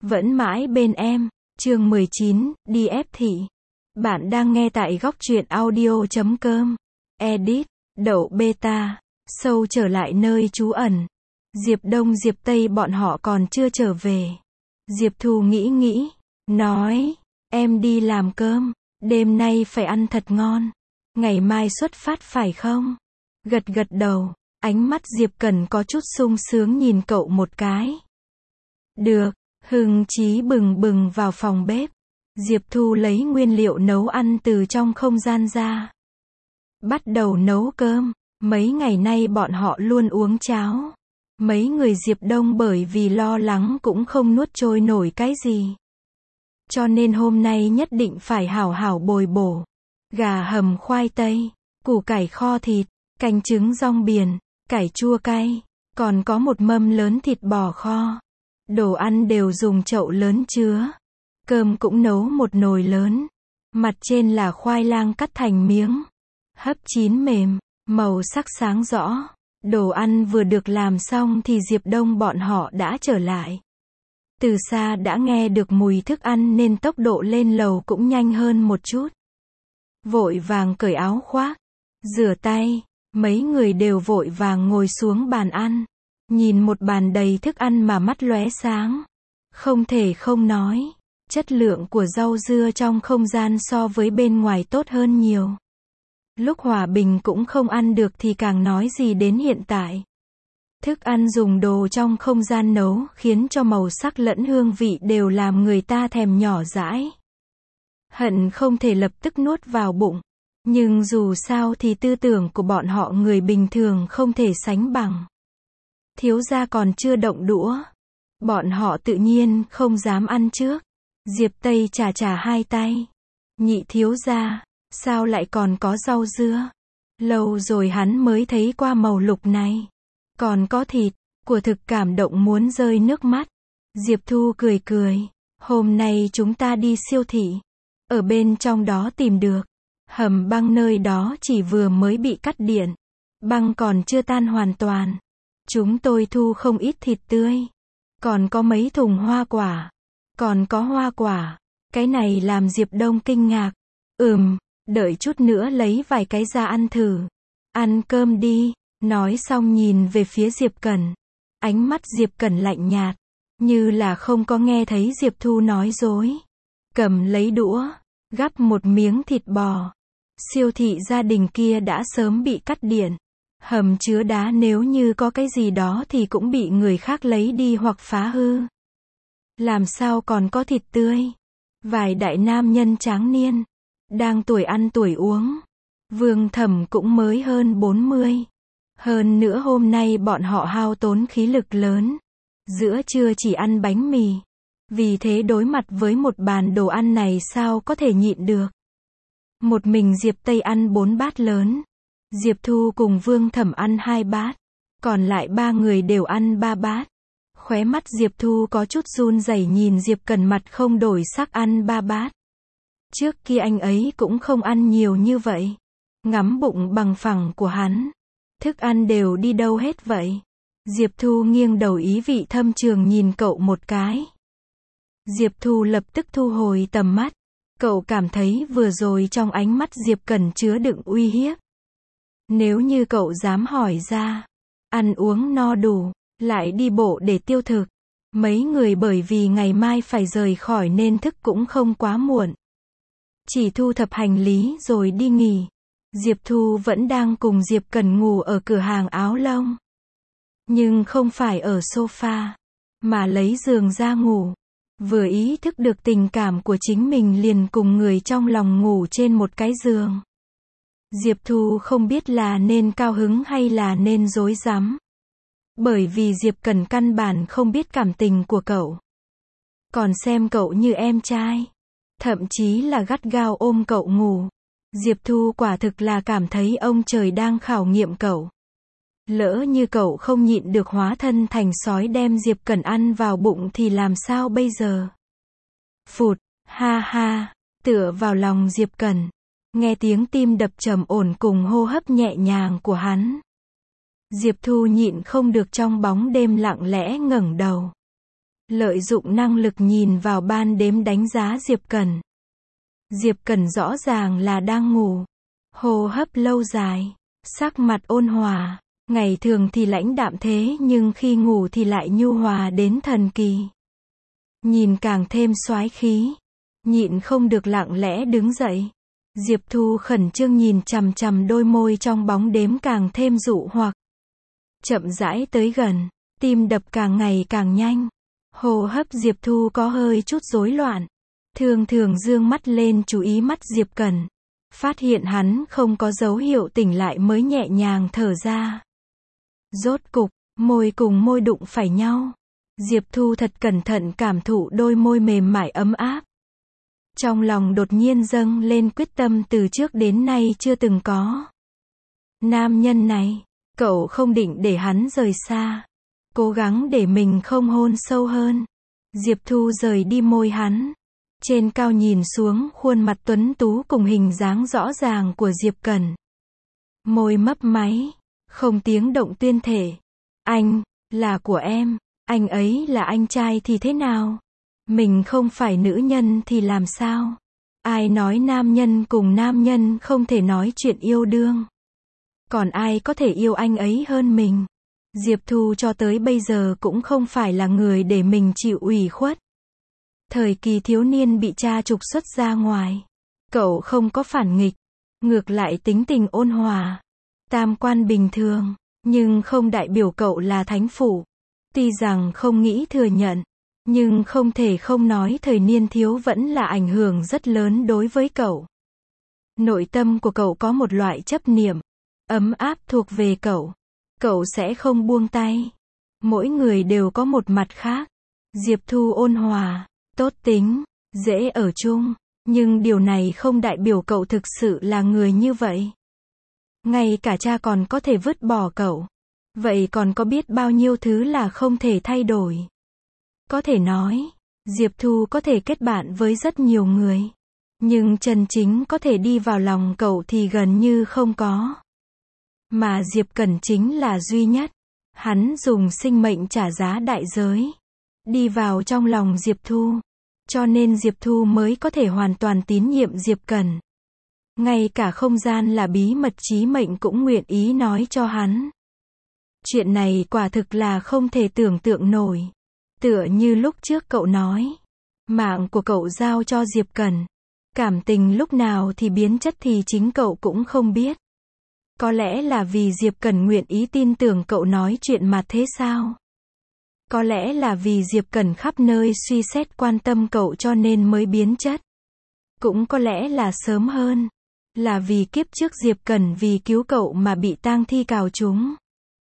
vẫn mãi bên em. Chương 19, đi ép thị. Bạn đang nghe tại góc truyện audio.com. Edit, đậu beta. Sâu trở lại nơi trú ẩn. Diệp Đông Diệp Tây bọn họ còn chưa trở về. Diệp Thu nghĩ, nói, em đi làm cơm, đêm nay phải ăn thật ngon. Ngày mai xuất phát phải không? Gật đầu, ánh mắt Diệp Cẩn có chút sung sướng nhìn cậu một cái. Được, hưng chí bừng bừng vào phòng bếp. Diệp Thu lấy nguyên liệu nấu ăn từ trong không gian ra. Bắt đầu nấu cơm, mấy ngày nay bọn họ luôn uống cháo. Mấy người Diệp Đông bởi vì lo lắng cũng không nuốt trôi nổi cái gì. Cho nên hôm nay nhất định phải hảo hảo bồi bổ. Gà hầm khoai tây, củ cải kho thịt, canh trứng rong biển, cải chua cay, còn có một mâm lớn thịt bò kho. Đồ ăn đều dùng chậu lớn chứa. Cơm cũng nấu một nồi lớn. Mặt trên là khoai lang cắt thành miếng. Hấp chín mềm, màu sắc sáng rõ. Đồ ăn vừa được làm xong thì Diệp Đông bọn họ đã trở lại. Từ xa đã nghe được mùi thức ăn nên tốc độ lên lầu cũng nhanh hơn một chút. Vội vàng cởi áo khoác, rửa tay, mấy người đều vội vàng ngồi xuống bàn ăn. Nhìn một bàn đầy thức ăn mà mắt lóe sáng. Không thể không nói, chất lượng của rau dưa trong không gian so với bên ngoài tốt hơn nhiều. Lúc hòa bình cũng không ăn được thì càng nói gì đến hiện tại. Thức ăn dùng đồ trong không gian nấu khiến cho màu sắc lẫn hương vị đều làm người ta thèm nhỏ dãi. Hận không thể lập tức nuốt vào bụng. Nhưng dù sao thì tư tưởng của bọn họ người bình thường không thể sánh bằng. Thiếu gia còn chưa động đũa. Bọn họ tự nhiên không dám ăn trước. Diệp Tây chà hai tay. Nhị thiếu gia, sao lại còn có rau dưa? Lâu rồi hắn mới thấy qua màu lục này. Còn có thịt, của thực cảm động muốn rơi nước mắt. Diệp Thu cười. Hôm nay chúng ta đi siêu thị. Ở bên trong đó tìm được. Hầm băng nơi đó chỉ vừa mới bị cắt điện. Băng còn chưa tan hoàn toàn. Chúng tôi thu không ít thịt tươi. Còn có mấy thùng hoa quả. Còn có hoa quả. Cái này làm Diệp Đông kinh ngạc. Đợi chút nữa lấy vài cái ra ăn thử. Ăn cơm đi. Nói xong nhìn về phía Diệp Cẩn. Ánh mắt Diệp Cẩn lạnh nhạt. Như là không có nghe thấy Diệp Thu nói dối. Cầm lấy đũa. Gắp một miếng thịt bò. Siêu thị gia đình kia đã sớm bị cắt điện. Hầm chứa đá nếu như có cái gì đó thì cũng bị người khác lấy đi hoặc phá hư. Làm sao còn có thịt tươi? Vài đại nam nhân tráng niên. Đang tuổi ăn tuổi uống. Vương Thẩm cũng mới hơn 40. Hơn nữa hôm nay bọn họ hao tốn khí lực lớn. Giữa trưa chỉ ăn bánh mì. Vì thế đối mặt với một bàn đồ ăn này sao có thể nhịn được. Một mình Diệp Tây ăn 4 bát lớn. Diệp Thu cùng Vương Thẩm ăn 2 bát. Còn lại 3 người đều ăn 3 bát. Khóe mắt Diệp Thu có chút run rẩy nhìn Diệp Cẩn mặt không đổi sắc ăn 3 bát. Trước kia anh ấy cũng không ăn nhiều như vậy. Ngắm bụng bằng phẳng của hắn. Thức ăn đều đi đâu hết vậy? Diệp Thu nghiêng đầu ý vị thâm trường nhìn cậu một cái. Diệp Thu lập tức thu hồi tầm mắt. Cậu cảm thấy vừa rồi trong ánh mắt Diệp Cẩn chứa đựng uy hiếp. Nếu như cậu dám hỏi ra, ăn uống no đủ, lại đi bộ để tiêu thực. Mấy người bởi vì ngày mai phải rời khỏi nên thức cũng không quá muộn. Chỉ thu thập hành lý rồi đi nghỉ. Diệp Thu vẫn đang cùng Diệp Cẩn ngủ ở cửa hàng áo lông. Nhưng không phải ở sofa, mà lấy giường ra ngủ. Vừa ý thức được tình cảm của chính mình liền cùng người trong lòng ngủ trên một cái giường. Diệp Thu không biết là nên cao hứng hay là nên rối rắm. Bởi vì Diệp Cẩn căn bản không biết cảm tình của cậu. Còn xem cậu như em trai. Thậm chí là gắt gao ôm cậu ngủ. Diệp Thu quả thực là cảm thấy ông trời đang khảo nghiệm cậu. Lỡ như cậu không nhịn được hóa thân thành sói đem Diệp Cẩn ăn vào bụng thì làm sao bây giờ? Phụt, ha, tựa vào lòng Diệp Cẩn. Nghe tiếng tim đập trầm ổn cùng hô hấp nhẹ nhàng của hắn. Diệp Thu nhịn không được trong bóng đêm lặng lẽ ngẩng đầu. lợi dụng năng lực nhìn vào ban đêm đánh giá Diệp Cẩn. Diệp Cẩn rõ ràng là đang ngủ, hô hấp lâu dài, sắc mặt ôn hòa, ngày thường thì lãnh đạm thế nhưng khi ngủ thì lại nhu hòa đến thần kỳ. Nhìn càng thêm soái khí, nhịn không được lặng lẽ đứng dậy. Diệp Thu khẩn trương nhìn chằm chằm đôi môi trong bóng đêm càng thêm dụ hoặc. Chậm rãi tới gần, tim đập càng ngày càng nhanh. Hô hấp Diệp Thu có hơi chút rối loạn. Thường thường dương mắt lên chú ý mắt Diệp Cẩn. Phát hiện hắn không có dấu hiệu tỉnh lại mới nhẹ nhàng thở ra. Rốt cục, môi cùng môi đụng phải nhau. Diệp Thu thật cẩn thận cảm thụ đôi môi mềm mại ấm áp. Trong lòng đột nhiên dâng lên quyết tâm từ trước đến nay chưa từng có. Nam nhân này, cậu không định để hắn rời xa. Cố gắng để mình không hôn sâu hơn. Diệp Thu rời đi môi hắn. Trên cao nhìn xuống khuôn mặt tuấn tú cùng hình dáng rõ ràng của Diệp Cẩn. Môi mấp máy, không tiếng động tuyên thể. Anh, là của em, anh ấy là anh trai thì thế nào? Mình không phải nữ nhân thì làm sao? Ai nói nam nhân cùng nam nhân không thể nói chuyện yêu đương? Còn ai có thể yêu anh ấy hơn mình? Diệp Thu cho tới bây giờ cũng không phải là người để mình chịu ủy khuất. Thời kỳ thiếu niên bị cha trục xuất ra ngoài. Cậu không có phản nghịch. Ngược lại tính tình ôn hòa. Tam quan bình thường. Nhưng không đại biểu cậu là thánh phụ. Tuy rằng không nghĩ thừa nhận. Nhưng không thể không nói thời niên thiếu vẫn là ảnh hưởng rất lớn đối với cậu. Nội tâm của cậu có một loại chấp niệm. Ấm áp thuộc về cậu. Cậu sẽ không buông tay. Mỗi người đều có một mặt khác. Diệp Thu ôn hòa, tốt tính, dễ ở chung. Nhưng điều này không đại biểu cậu thực sự là người như vậy. Ngay cả cha còn có thể vứt bỏ cậu. Vậy còn có biết bao nhiêu thứ là không thể thay đổi. Có thể nói, Diệp Thu có thể kết bạn với rất nhiều người. Nhưng chân chính có thể đi vào lòng cậu thì gần như không có. Mà Diệp Cẩn chính là duy nhất. Hắn dùng sinh mệnh trả giá đại giới. Đi vào trong lòng Diệp Thu. Cho nên Diệp Thu mới có thể hoàn toàn tín nhiệm Diệp Cẩn. Ngay cả không gian là bí mật chí mệnh cũng nguyện ý nói cho hắn. Chuyện này quả thực là không thể tưởng tượng nổi. Tựa như lúc trước cậu nói. Mạng của cậu giao cho Diệp Cẩn. Cảm tình lúc nào thì biến chất thì chính cậu cũng không biết. Có lẽ là vì Diệp Cẩn nguyện ý tin tưởng cậu nói chuyện mà thế sao? Có lẽ là vì Diệp Cẩn khắp nơi suy xét quan tâm cậu cho nên mới biến chất. Cũng có lẽ là sớm hơn. Là vì kiếp trước Diệp Cẩn vì cứu cậu mà bị tang thi cào trúng.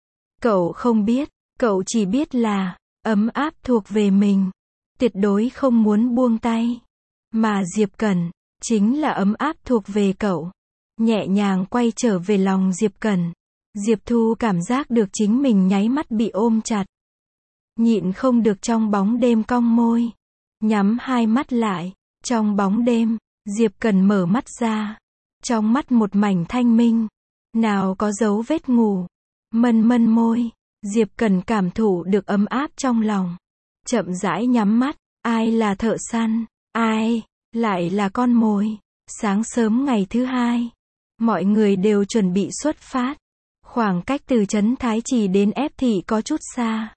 Cậu không biết, cậu chỉ biết là ấm áp thuộc về mình. Tuyệt đối không muốn buông tay. Mà Diệp Cẩn chính là ấm áp thuộc về cậu. Nhẹ nhàng quay trở về lòng Diệp Cẩn. Diệp Thu cảm giác được chính mình nháy mắt bị ôm chặt. Nhịn không được trong bóng đêm cong môi. Nhắm hai mắt lại. Trong bóng đêm, Diệp Cẩn mở mắt ra. Trong mắt một mảnh thanh minh. Nào có dấu vết ngủ. Mân môi. Diệp Cẩn cảm thụ được ấm áp trong lòng. Chậm rãi nhắm mắt. Ai là thợ săn? Ai lại là con mồi? Sáng sớm ngày thứ hai. Mọi người đều chuẩn bị xuất phát. Khoảng cách từ trấn Thái Trì đến Ép Thị có chút xa.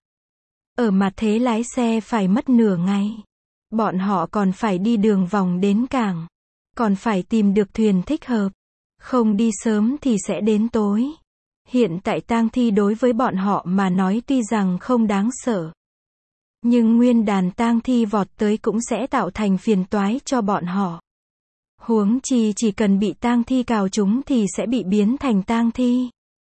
Ở mặt thế lái xe phải mất nửa ngày. Bọn họ còn phải đi đường vòng đến cảng. Còn phải tìm được thuyền thích hợp. Không đi sớm thì sẽ đến tối. Hiện tại tang thi đối với bọn họ mà nói tuy rằng không đáng sợ. Nhưng nguyên đàn tang thi vọt tới cũng sẽ tạo thành phiền toái cho bọn họ. Huống chi chỉ cần bị tang thi cào trúng thì sẽ bị biến thành tang thi.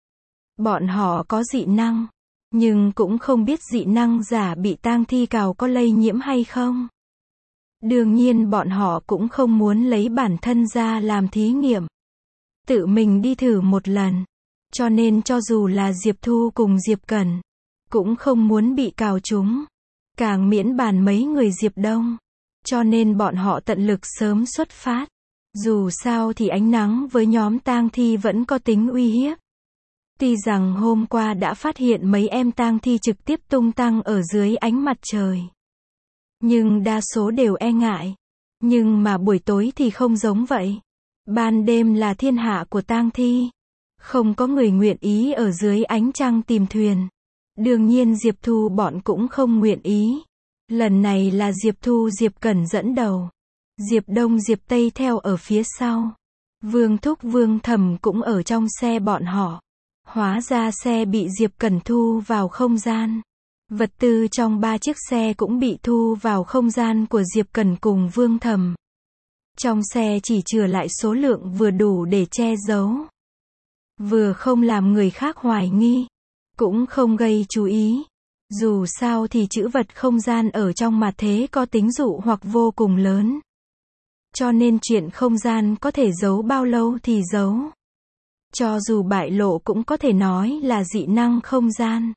Bọn họ có dị năng. Nhưng cũng không biết dị năng giả bị tang thi cào có lây nhiễm hay không. Đương nhiên bọn họ cũng không muốn lấy bản thân ra làm thí nghiệm. Tự mình đi thử một lần. Cho nên cho dù là Diệp Thu cùng Diệp Cẩn, cũng không muốn bị cào trúng. Càng miễn bàn mấy người Diệp Đông. Cho nên bọn họ tận lực sớm xuất phát. Dù sao thì ánh nắng với nhóm tang thi vẫn có tính uy hiếp. Tuy rằng hôm qua đã phát hiện mấy em tang thi trực tiếp tung tăng ở dưới ánh mặt trời. nhưng đa số đều e ngại. Nhưng mà buổi tối thì không giống vậy. Ban đêm là thiên hạ của tang thi. Không có người nguyện ý ở dưới ánh trăng tìm thuyền. Đương nhiên Diệp Thu bọn cũng không nguyện ý. Lần này là Diệp Thu Diệp Cẩn dẫn đầu. Diệp Đông Diệp Tây theo ở phía sau. Vương Thúc Vương Thẩm cũng ở trong xe bọn họ. Hóa ra xe bị Diệp Cẩn thu vào không gian. Vật tư trong 3 chiếc xe cũng bị thu vào không gian của Diệp Cẩn cùng Vương Thẩm. Trong xe chỉ chừa lại số lượng vừa đủ để che giấu. Vừa không làm người khác hoài nghi. Cũng không gây chú ý. Dù sao thì trữ vật không gian ở trong mặt thế có tính dụ hoặc vô cùng lớn. Cho nên chuyện không gian có thể giấu bao lâu thì giấu. Cho dù bại lộ cũng có thể nói là dị năng không gian.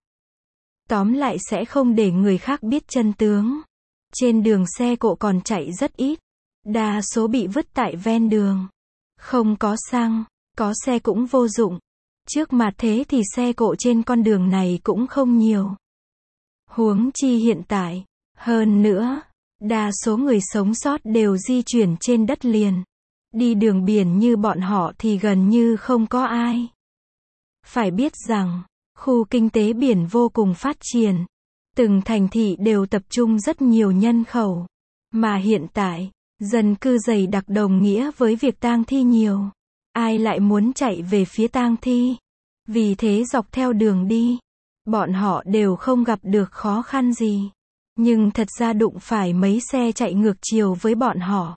Tóm lại sẽ không để người khác biết chân tướng. Trên đường xe cộ còn chạy rất ít. Đa số bị vứt tại ven đường. Không có xăng, có xe cũng vô dụng. Trước mặt thế thì xe cộ trên con đường này cũng không nhiều. Huống chi hiện tại. Hơn nữa, đa số người sống sót đều di chuyển trên đất liền. Đi đường biển như bọn họ thì gần như không có ai. Phải biết rằng, khu kinh tế biển vô cùng phát triển. Từng thành thị đều tập trung rất nhiều nhân khẩu. Mà hiện tại, dân cư dày đặc đồng nghĩa với việc tang thi nhiều. Ai lại muốn chạy về phía tang thi? Vì thế dọc theo đường đi, bọn họ đều không gặp được khó khăn gì. Nhưng thật ra đụng phải mấy xe chạy ngược chiều với bọn họ.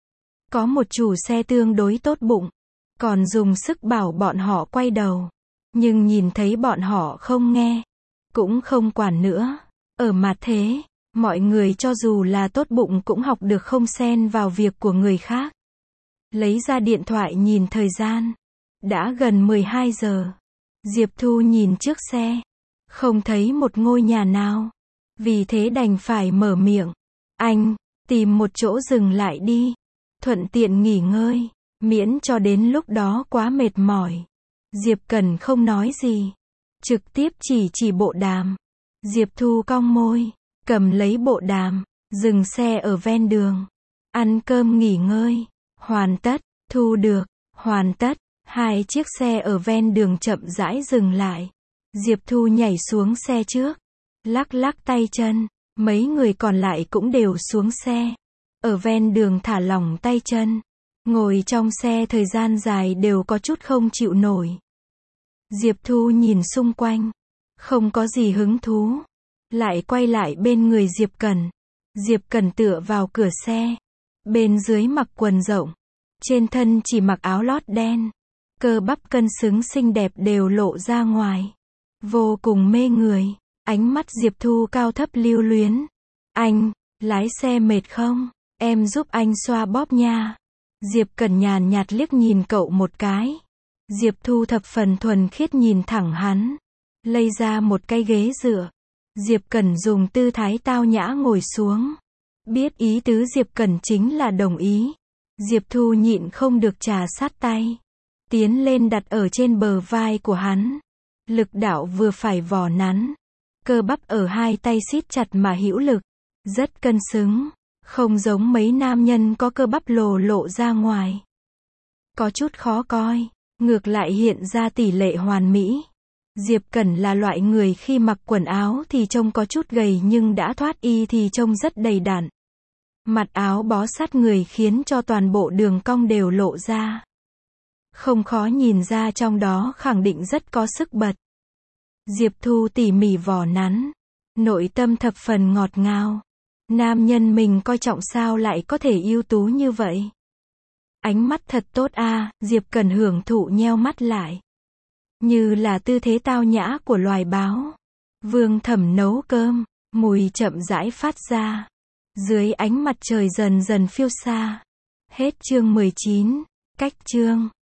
Có một chủ xe tương đối tốt bụng, còn dùng sức bảo bọn họ quay đầu. Nhưng nhìn thấy bọn họ không nghe, cũng không quản nữa. Ở mặt thế, mọi người cho dù là tốt bụng cũng học được không xen vào việc của người khác. Lấy ra điện thoại nhìn thời gian. Đã gần 12 giờ. Diệp Thu nhìn trước xe. Không thấy một ngôi nhà nào. Vì thế đành phải mở miệng. Anh, tìm một chỗ dừng lại đi. Thuận tiện nghỉ ngơi. Miễn cho đến lúc đó quá mệt mỏi. Diệp Cẩn không nói gì. Trực tiếp chỉ bộ đàm. Diệp Thu cong môi. Cầm lấy bộ đàm. Dừng xe ở ven đường. Ăn cơm nghỉ ngơi. Hoàn tất. Thu được. Hoàn tất. 2 chiếc xe ở ven đường chậm rãi dừng lại. Diệp Thu nhảy xuống xe trước. Lắc lắc tay chân. Mấy người còn lại cũng đều xuống xe. Ở ven đường thả lỏng tay chân. Ngồi trong xe thời gian dài đều có chút không chịu nổi. Diệp Thu nhìn xung quanh. Không có gì hứng thú. Lại quay lại bên người Diệp Cẩn. Diệp Cẩn tựa vào cửa xe. Bên dưới mặc quần rộng. Trên thân chỉ mặc áo lót đen. Cơ bắp cân xứng xinh đẹp đều lộ ra ngoài. Vô cùng mê người. Ánh mắt Diệp Thu cao thấp lưu luyến. Anh, lái xe mệt không? Em giúp anh xoa bóp nha. Diệp Cẩn nhàn nhạt liếc nhìn cậu một cái. Diệp Thu thập phần thuần khiết nhìn thẳng hắn. Lây ra một cái ghế dựa. Diệp Cẩn dùng tư thái tao nhã ngồi xuống. Biết ý tứ Diệp Cẩn chính là đồng ý. Diệp Thu nhịn không được trà sát tay. Tiến lên đặt ở trên bờ vai của hắn. Lực đạo vừa phải vò nắn. Cơ bắp ở hai tay siết chặt mà hữu lực. Rất cân xứng. Không giống mấy nam nhân có cơ bắp lộ ra ngoài. Có chút khó coi. Ngược lại hiện ra tỷ lệ hoàn mỹ. Diệp Cẩn là loại người khi mặc quần áo thì trông có chút gầy nhưng đã thoát y thì trông rất đầy đặn. Mặt áo bó sát người khiến cho toàn bộ đường cong đều lộ ra. Không khó nhìn ra trong đó khẳng định rất có sức bật. Diệp Thu tỉ mỉ vò nắn. Nội tâm thập phần ngọt ngào. Nam nhân mình coi trọng sao lại có thể ưu tú như vậy. Ánh mắt thật tốt a. Diệp Cẩn hưởng thụ nheo mắt lại. Như là tư thế tao nhã của loài báo. Vương Thẩm nấu cơm. Mùi chậm rãi phát ra. Dưới ánh mặt trời dần dần phiêu xa. Hết chương 19. Cách chương